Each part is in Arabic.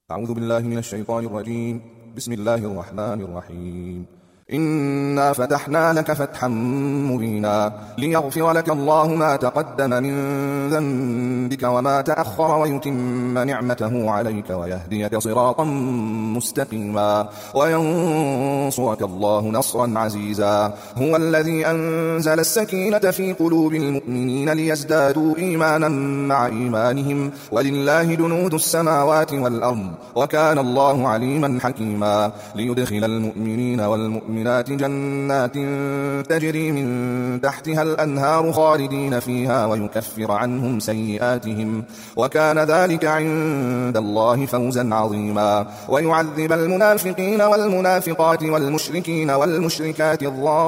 أعوذ بالله من الشيطان الرجيم. بسم الله الرحمن الرحيم. إنا فتحنا لك فتحا مبينا ليغفر لك الله ما تقدم من ذنبك وما تأخر ويتم نعمته عليك ويهديك صراطا مستقيما وينصرك الله نصرا عزيزا. هو الذي أنزل السكينة في قلوب المؤمنين ليزدادوا إيمانا مع إيمانهم ولله جنود السماوات والأرض وكان الله عليما حكيما. ليدخل المؤمنين والمؤمنات جنات تجري من تحتها الأنهار خالدين فيها ويكفر عنهم سيئاتهم وكان ذلك عند الله فوزا عظيما. ويعذب المنافقين والمنافقات والمشركين والمشركات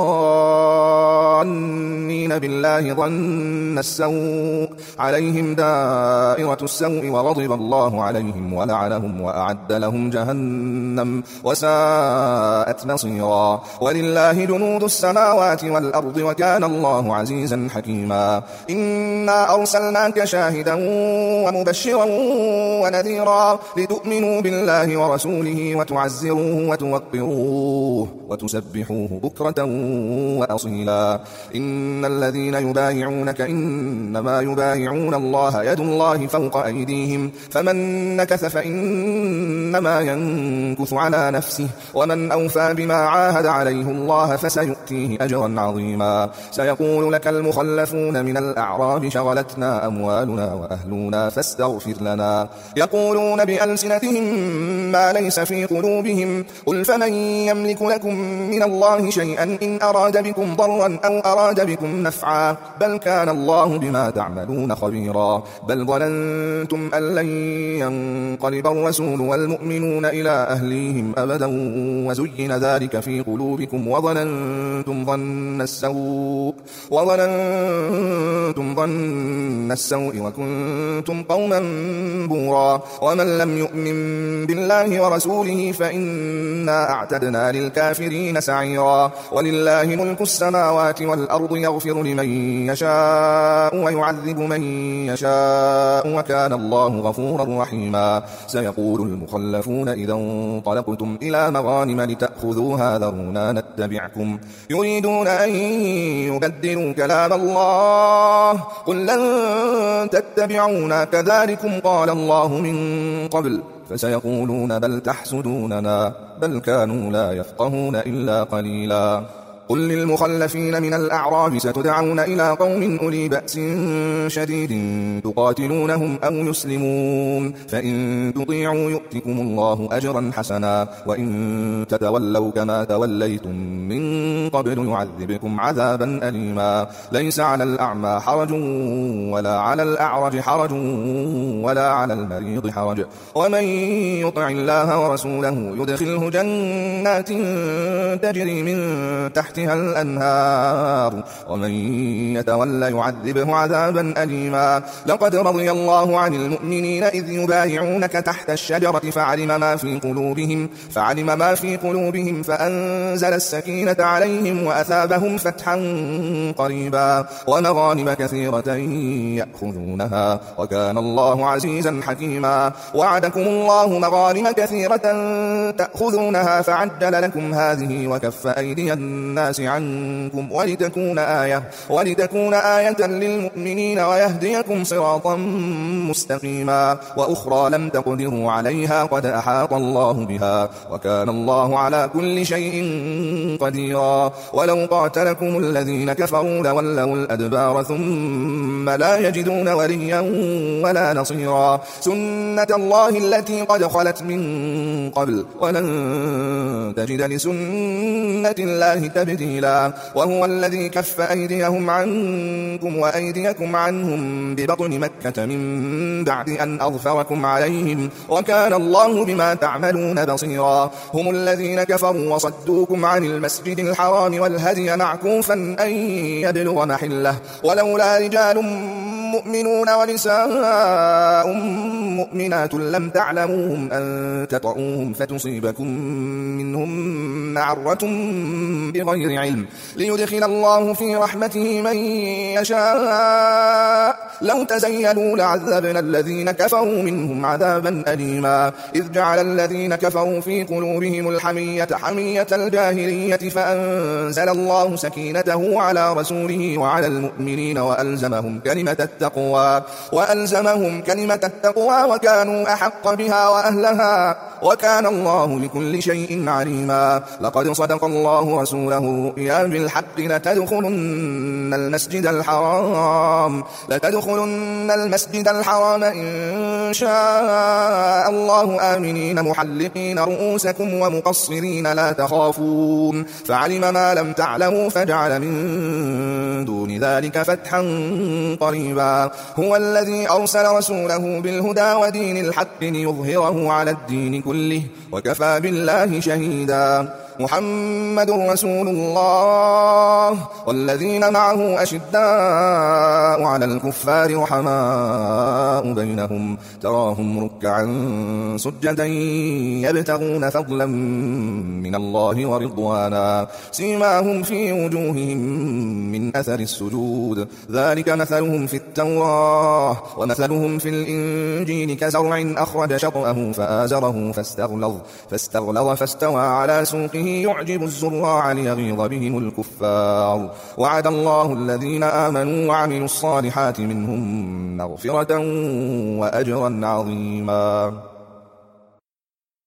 الظانين بالله ظن السوء عليهم دائرة السوء وغضب الله عليهم ولعنهم وأعد لهم جهنم وساءت مصيرا. ولله جنود السماوات والأرض وكان الله عزيزا حكيما. إنا أرسلناك شاهدا ومبشرا ونذيرا لتؤمنوا بالله ورسوله وتعزروه وتوقروه وتسبحوه بكرة وأصيلا. إن الذين يبايعونك إنما يبايعون الله يد الله فوق أيديهم فمن نكث فإنما ينكث على نفسه ومن أوفى بما عاهد عليه الله فسيؤتيه أجرا عظيما. سيقول لك المخلفون من الأعراب شغلتنا أموالنا وأهلنا فاستغفر لنا يقولون بألسنتهم ما ليس في قلوبهم قل فمن يملك لكم من الله شيئا إن أراد بكم ضرا أو أراد بكم نفعا بل كان الله بما تعملون خبيرا. بل ظننتم أن لن ينقلب الرسول والمؤمنون إلى أهليهم أبدا وزين ذلك في قلوبكم وظننتم ظن السوء وكنتم قوما بورا. ومن لم يؤمن بالله ورسوله فإنا أعتدنا للكافرين سعيرا. ولله ملك السماوات والأرض يغفر لمن يشاء ويعذب من يشاء وكان الله غفورا رحيما. سيقول المخلفون إذا انطلقتم إلى مغانم لتأخذوها ذرونا نتبعكم يريدون أن يبدلوا كلام الله قل لن تتبعونا كذلكم قال الله من قبل فسيقولون بل تحسدوننا بل كانوا لا يفقهون إلا قليلا. قل للمخلفين من الأعراب ستدعون إلى قوم أولي بأس شديد تقاتلونهم أو يسلمون فإن تطيعوا يؤتكم الله أجرا حسنا وإن تتولوا كما توليتم من قبل يعذبكم عذابا أليما. ليس على الأعمى حرج ولا على الأعرج حرج ولا على المريض حرج ومن يطع الله ورسوله يدخله جنات تجري من تحتها الأنهار ومن يتولى يعذبه عذابا أليما. لقد رضي الله عن المؤمنين إذ يبايعونك تحت الشجرة فعلم ما في قلوبهم فأنزل السكينة عليهم وأثابهم فتحا قريبا ومغانم كثيرة يأخذونها وكان الله عزيزا حكيما. وعدكم الله مغانم كثيرة تأخذونها فعجل لكم هذه وكف أيدي الناس عنكم ولتكون آية للمؤمنين ويهديكم صراطا مستقيما. وأخرى لم تقدروا عليها قد أحاط الله بها وكان الله على كل شيء قديرا. ولو قاتلكم الذين كفروا لولوا الأدبار ثم لا يجدون وليا ولا نصيرا. سنة الله التي قد خلت من قبل ولن تجد لسنة الله تبديلا. وهو الذي كف أيديهم عنكم وأيديكم عنهم ببطن مكة من بعد أن أظفركم عليهم وكان الله بما تعملون بصيرا. هم الذين كفروا وصدوكم عن المسجد الحرام والهدي معكوفا أن يبلغ محله ولولا رجال مؤمنون ونساء مؤمنات لم تعلموهم أن تطؤوهم فتصيبكم منهم معرة بغير علم ليدخل الله في رحمته من يشاء لو تزيلوا لعذبنا الذين كفروا منهم عذابا أليما إذ جعل الذين كفروا في قلوبهم الحمية حمية الجاهلية فأنزل الله سكينته على رسوله وعلى المؤمنين وألزمهم كلمة التقوى وكانوا أحق بها وأهلها وكان الله لكل شيء عليما لقد صدق الله رسوله الرؤيا بالحق لتدخلن المسجد الحرام إن شاء الله آمنين محلقين رؤوسكم ومقصرين لا تخافون فعلم ما لم تعلموا فجعل من دون ذلك فتحا قريبا هو الذي أرسل رسوله بالهدى ودين الحق ليظهره على الدين كله وكفى بالله شهيدا محمد رسول الله والذين معه أشداء على الكفار رحماء بينهم تراهم ركعا سجدا يبتغون فضلا من الله ورضوانا سيماهم في وجوههم من أثر السجود ذلك مثلهم في التوراة ومثلهم في الإنجيل كزرع أخرج شطأه فآزره فاستغلظ فاستوى على سوقه يعجب الزراع ليغيظ بهم الكفار وعد الله الذين آمنوا وعملوا الصالحات منهم مغفرة وأجرا عظيما